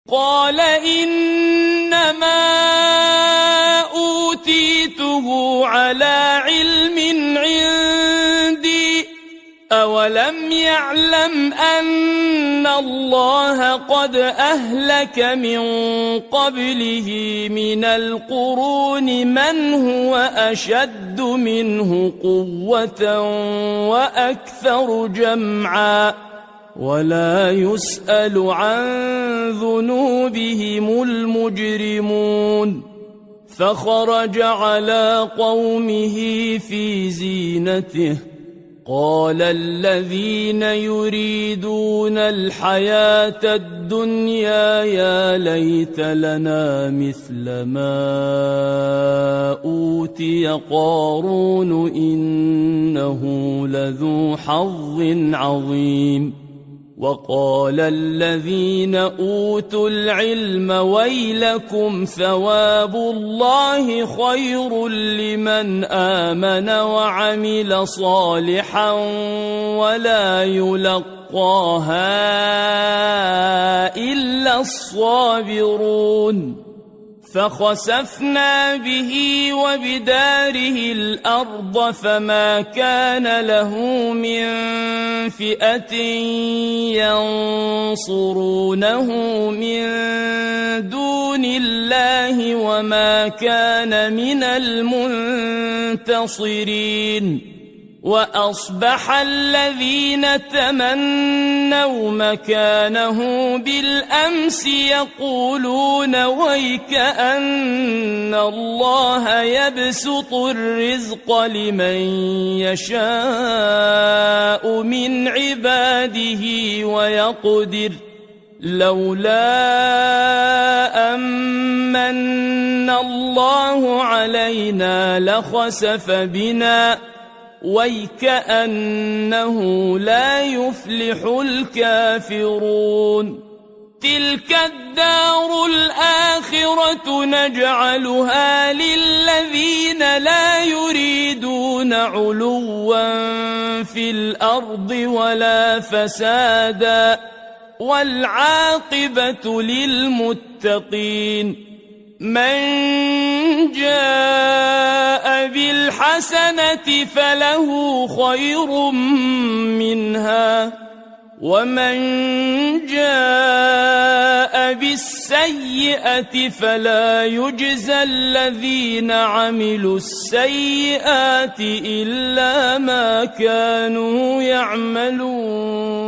قال إنما أوتيته على علم عندي أولم يعلم أن الله قد أهلك من قبله من القرون من هو أشد منه قوة وأكثر جمعا ولا يسأل عن ذنوبهم المجرمون فخرج على قومه في زينته قال الذين يريدون الحياة الدنيا يا ليت لنا مثل ما أوتي قارون إنه لذو حظ عظيم وقال الذين أوتوا العلم ويلكم ثواب الله خير لمن آمن وعمل صالحا ولا يلقاها إلا الصابرون فخسفنا به وبداره الأرض فما كان له من فئة ينصرونه من دون الله وما كان من المنتصرين وأصبح الذين تمنوا مكانه بالأمس يقولون ويكأن الله يبسط الرزق لمن يشاء من عباده ويقدر لولا أمن الله علينا لخسف بنا ويكأنه لا يفلح الكافرون تلك الدار الآخرة نجعلها للذين لا يريدون علوا في الأرض ولا فسادا والعاقبة للمتقين من جاء بالحسنة فله خير منها ومن جاء بالسيئة فلا يجزى الذين عملوا السيئات إلا ما كانوا يعملون